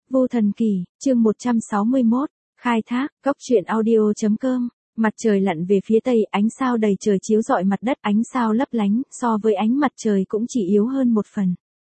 Vô Thần Kỳ, chương 161, khai thác, góc truyện audio.com. Mặt trời lặn về phía tây, ánh sao đầy trời chiếu rọi mặt đất, ánh sao lấp lánh, so với ánh mặt trời cũng chỉ yếu hơn một phần.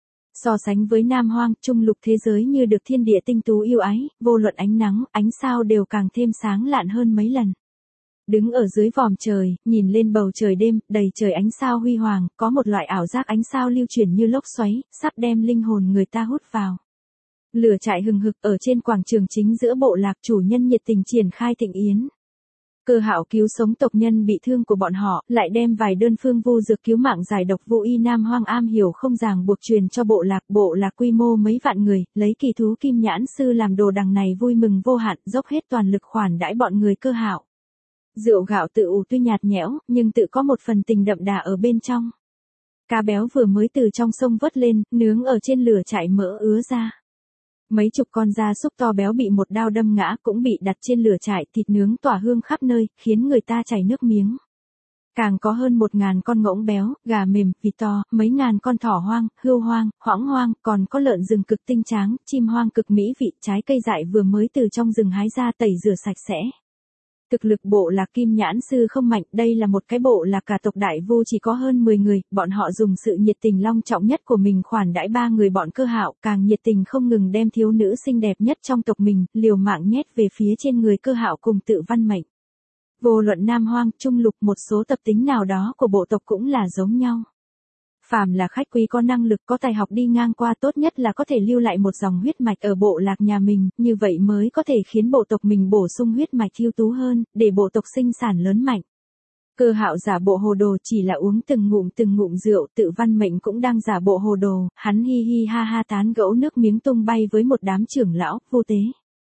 So sánh với Nam Hoang, trung lục thế giới như được thiên địa tinh tú yêu ái, vô luận ánh nắng, ánh sao đều càng thêm sáng lạn hơn mấy lần. Đứng ở dưới vòm trời, nhìn lên bầu trời đêm, đầy trời ánh sao huy hoàng, có một loại ảo giác ánh sao lưu chuyển như lốc xoáy, sắp đem linh hồn người ta hút vào. Lửa trại hừng hực ở trên quảng trường chính giữa bộ lạc, chủ nhân nhiệt tình triển khai thịnh yến. Cơ Hạo cứu sống tộc nhân bị thương của bọn họ, lại đem vài đơn phương vu dược cứu mạng giải độc vô y Nam Hoang am hiểu không ràng buộc truyền cho bộ lạc quy mô mấy vạn người, lấy kỳ thú kim nhãn sư làm đồ đằng này vui mừng vô hạn, dốc hết toàn lực khoản đãi bọn người Cơ Hạo. Rượu gạo tự ủ tuy nhạt nhẽo, nhưng tự có một phần tình đậm đà ở bên trong. Cá béo vừa mới từ trong sông vớt lên, nướng ở trên lửa trại mỡ ứa ra. Mấy chục con gia súc to béo bị một đao đâm ngã cũng bị đặt trên lửa trại, thịt nướng tỏa hương khắp nơi, khiến người ta chảy nước miếng. Càng có hơn 1.000 con ngỗng béo, gà mềm, vịt to, mấy ngàn con thỏ hoang, hươu hoang, hoãng hoang, còn có lợn rừng cực tinh tráng, chim hoang cực mỹ vị, trái cây dại vừa mới từ trong rừng hái ra tẩy rửa sạch sẽ. Thực lực bộ lạc Kim Nhãn Sư không mạnh, đây là một cái bộ lạc cả tộc Đại Vu chỉ có hơn 10 người, bọn họ dùng sự nhiệt tình long trọng nhất của mình khoản đãi 3 người bọn Cơ Hạo, càng nhiệt tình không ngừng đem thiếu nữ xinh đẹp nhất trong tộc mình, liều mạng nhét về phía trên người Cơ Hạo cùng Tự Văn Mệnh. Vô luận Nam Hoang, Trung Lục, một số tập tính nào đó của bộ tộc cũng là giống nhau. Phàm là khách quý có năng lực có tài học đi ngang qua, tốt nhất là có thể lưu lại một dòng huyết mạch ở bộ lạc nhà mình, như vậy mới có thể khiến bộ tộc mình bổ sung huyết mạch ưu tú hơn, để bộ tộc sinh sản lớn mạnh. Cơ Hạo giả bộ hồ đồ chỉ là uống từng ngụm rượu, Tự Văn Mệnh cũng đang giả bộ hồ đồ, hắn hi hi ha ha tán gẫu nước miếng tung bay với một đám trưởng lão, vô tế.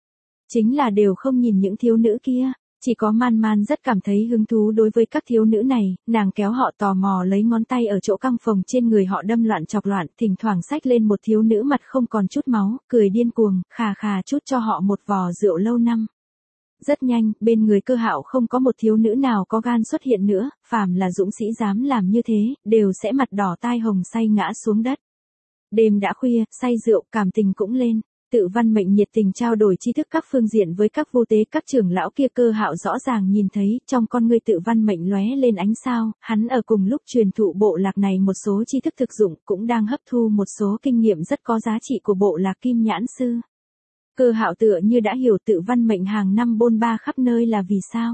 Chính là đều không nhìn những thiếu nữ kia. Chỉ có Man Man rất cảm thấy hứng thú đối với các thiếu nữ này, nàng kéo họ tò mò lấy ngón tay ở chỗ căng phồng trên người họ đâm loạn chọc loạn, thỉnh thoảng xách lên một thiếu nữ mặt không còn chút máu, cười điên cuồng, khà khà chút cho họ một vò rượu lâu năm. Rất nhanh, bên người Cơ Hạo không có một thiếu nữ nào có gan xuất hiện nữa, phàm là dũng sĩ dám làm như thế, đều sẽ mặt đỏ tai hồng say ngã xuống đất. Đêm đã khuya, say rượu, cảm tình cũng lên. Tự Văn Mệnh nhiệt tình trao đổi tri thức các phương diện với các vô tế, các trưởng lão kia. Cơ Hạo rõ ràng nhìn thấy, trong con ngươi Tự Văn Mệnh lóe lên ánh sao, hắn ở cùng lúc truyền thụ bộ lạc này một số tri thức thực dụng, cũng đang hấp thu một số kinh nghiệm rất có giá trị của bộ lạc Kim Nhãn Sư. Cơ Hạo tựa như đã hiểu Tự Văn Mệnh hàng năm bôn ba khắp nơi là vì sao.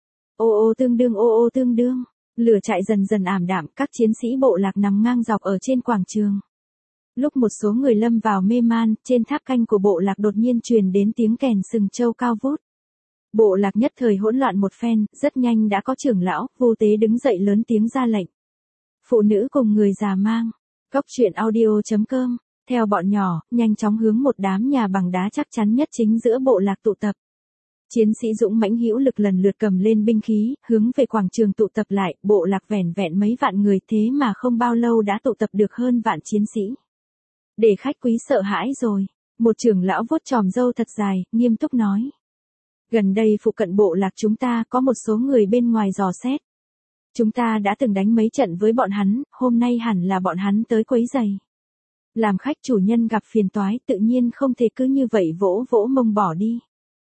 Ô ô tương đương, lửa trại dần dần ảm đạm, các chiến sĩ bộ lạc nằm ngang dọc ở trên quảng trường. Lúc một số người lâm vào mê man, trên tháp canh của bộ lạc đột nhiên truyền đến tiếng kèn sừng trâu cao vút. Bộ lạc nhất thời hỗn loạn một phen, rất nhanh đã có trưởng lão, vô tế đứng dậy lớn tiếng ra lệnh. Phụ nữ cùng người già mang. Góc truyện audio.com. Theo bọn nhỏ, nhanh chóng hướng một đám nhà bằng đá chắc chắn nhất chính giữa bộ lạc tụ tập. Chiến sĩ dũng mãnh hữu lực lần lượt cầm lên binh khí, hướng về quảng trường tụ tập lại, bộ lạc vẻn vẹn mấy vạn người thế mà không bao lâu đã tụ tập được hơn vạn chiến sĩ. Để khách quý sợ hãi rồi. Một trưởng lão vuốt chòm râu thật dài, nghiêm túc nói. Gần đây phụ cận bộ lạc chúng ta có một số người bên ngoài dò xét. Chúng ta đã từng đánh mấy trận với bọn hắn, hôm nay hẳn là bọn hắn tới quấy rầy. Làm khách chủ nhân gặp phiền toái, tự nhiên không thể cứ như vậy vỗ vỗ mông bỏ đi.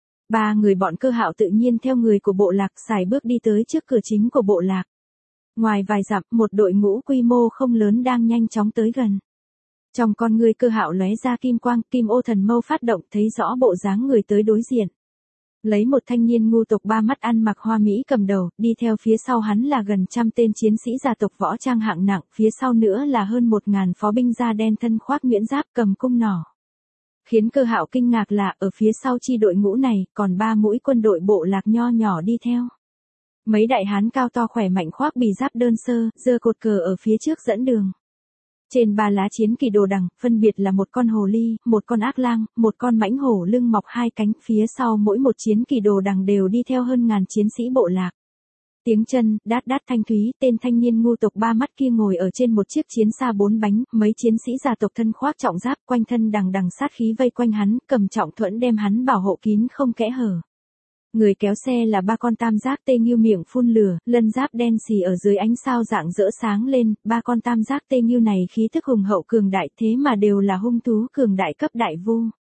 3 người bọn Cơ Hạo tự nhiên theo người của bộ lạc xài bước đi tới trước cửa chính của bộ lạc. Ngoài vài dặm, một đội ngũ quy mô không lớn đang nhanh chóng tới gần. Trong con ngươi Cơ Hạo lóe ra kim quang, kim ô thần mâu phát động, thấy rõ bộ dáng người tới đối diện. Lấy một thanh niên ngu tộc 3 mắt ăn mặc hoa mỹ cầm đầu, đi theo phía sau hắn là gần 100 tên chiến sĩ gia tộc võ trang hạng nặng, phía sau nữa là hơn 1.000 phó binh da đen thân khoác nhuyễn giáp cầm cung nỏ. Khiến Cơ Hạo kinh ngạc là, ở phía sau chi đội ngũ này, còn 3 mũi quân đội bộ lạc nho nhỏ đi theo. Mấy đại hán cao to khỏe mạnh khoác bì giáp đơn sơ, giơ cột cờ ở phía trước dẫn đường. Trên 3 lá chiến kỳ đồ đằng, phân biệt là một con hồ ly, một con ác lang, một con mãnh hổ lưng mọc 2 cánh, phía sau mỗi một chiến kỳ đồ đằng đều đi theo hơn ngàn chiến sĩ bộ lạc. Tiếng chân, đát đát thanh thúy, tên thanh niên ngu tộc 3 mắt kia ngồi ở trên một chiếc chiến xa 4 bánh, mấy chiến sĩ gia tộc thân khoác trọng giáp, quanh thân đằng đằng sát khí vây quanh hắn, cầm trọng thuẫn đem hắn bảo hộ kín không kẽ hở. Người kéo xe là 3 con tam giác tê nghiêu miệng phun lửa, lân giáp đen xì ở dưới ánh sao rạng rỡ sáng lên, 3 con tam giác tê nghiêu này khí thức hùng hậu cường đại thế mà đều là hung thú cường đại cấp đại vu.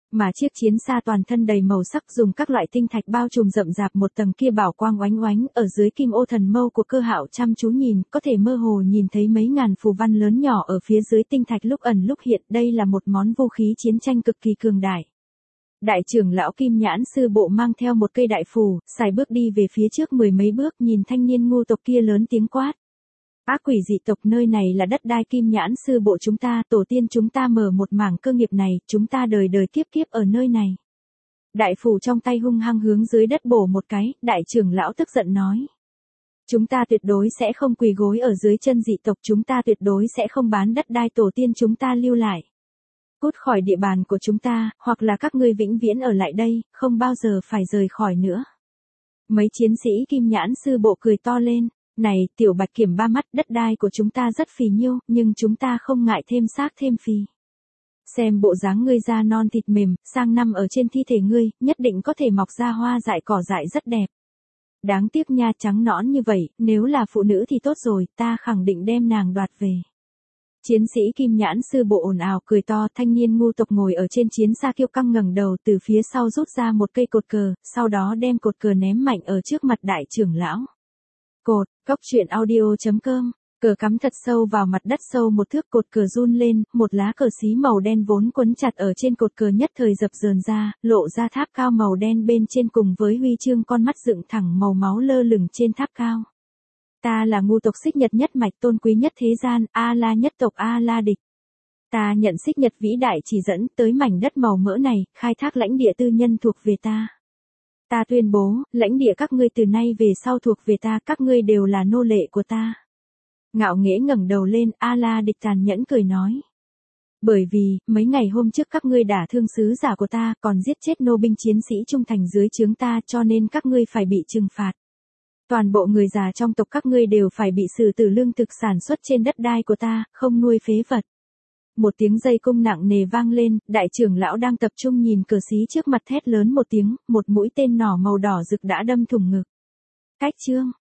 Mà chiếc chiến xa toàn thân đầy màu sắc dùng các loại tinh thạch bao trùm rậm rạp một tầng kia bảo quang oánh oánh, ở dưới kim ô thần mâu của Cơ Hạo chăm chú nhìn, có thể mơ hồ nhìn thấy mấy ngàn phù văn lớn nhỏ ở phía dưới tinh thạch lúc ẩn lúc hiện, đây là một món vũ khí chiến tranh cực kỳ cường đại. Đại trưởng lão Kim Nhãn sư bộ mang theo một cây đại phù, xài bước đi về phía trước mười mấy bước, nhìn thanh niên ngu tộc kia lớn tiếng quát. Ác quỷ dị tộc, nơi này là đất đai Kim Nhãn sư bộ chúng ta, tổ tiên chúng ta mở một mảng cơ nghiệp này, chúng ta đời đời kiếp kiếp ở nơi này. Đại phù trong tay hung hăng hướng dưới đất bổ một cái, đại trưởng lão tức giận nói. Chúng ta tuyệt đối sẽ không quỳ gối ở dưới chân dị tộc, chúng ta tuyệt đối sẽ không bán đất đai tổ tiên chúng ta lưu lại. Cút khỏi địa bàn của chúng ta, hoặc là các ngươi vĩnh viễn ở lại đây, không bao giờ phải rời khỏi nữa. Mấy chiến sĩ Kim Nhãn sư bộ cười to lên. Này, tiểu Bạch Kiểm ba mắt, đất đai của chúng ta rất phì nhiêu, nhưng chúng ta không ngại thêm xác thêm phì. Xem bộ dáng ngươi da non thịt mềm, sang năm ở trên thi thể ngươi, nhất định có thể mọc ra hoa dại cỏ dại rất đẹp. Đáng tiếc nha, trắng nõn như vậy, nếu là phụ nữ thì tốt rồi, ta khẳng định đem nàng đoạt về. Chiến sĩ Kim Nhãn sư bộ ồn ào cười to, thanh niên ngu tộc ngồi ở trên chiến xa kiêu căng ngẩng đầu từ phía sau rút ra một cây cột cờ, sau đó đem cột cờ ném mạnh ở trước mặt đại trưởng lão. Cột, cóc.audio.com, cờ cắm thật sâu vào mặt đất sâu một thước, cột cờ run lên, một lá cờ xí màu đen vốn quấn chặt ở trên cột cờ nhất thời dập dờn ra, lộ ra tháp cao màu đen bên trên cùng với huy chương con mắt dựng thẳng màu máu lơ lửng trên tháp cao. Ta là ngu tộc Xích Nhật nhất mạch tôn quý nhất thế gian, A-la nhất tộc A-la địch. Ta nhận Xích Nhật vĩ đại chỉ dẫn tới mảnh đất màu mỡ này, khai thác lãnh địa tư nhân thuộc về ta. Ta tuyên bố, lãnh địa các ngươi từ nay về sau thuộc về ta, các ngươi đều là nô lệ của ta. Ngạo nghễ ngẩng đầu lên, A-la địch tàn nhẫn cười nói. Bởi vì, mấy ngày hôm trước các ngươi đả thương sứ giả của ta, còn giết chết nô binh chiến sĩ trung thành dưới trướng ta, cho nên các ngươi phải bị trừng phạt. Toàn bộ người già trong tộc các ngươi đều phải bị xử tử, lương thực sản xuất trên đất đai của ta, không nuôi phế vật. Một tiếng dây cung nặng nề vang lên, đại trưởng lão đang tập trung nhìn cờ xí trước mặt thét lớn một tiếng, một mũi tên nỏ màu đỏ rực đã đâm thủng ngực. Cách chương.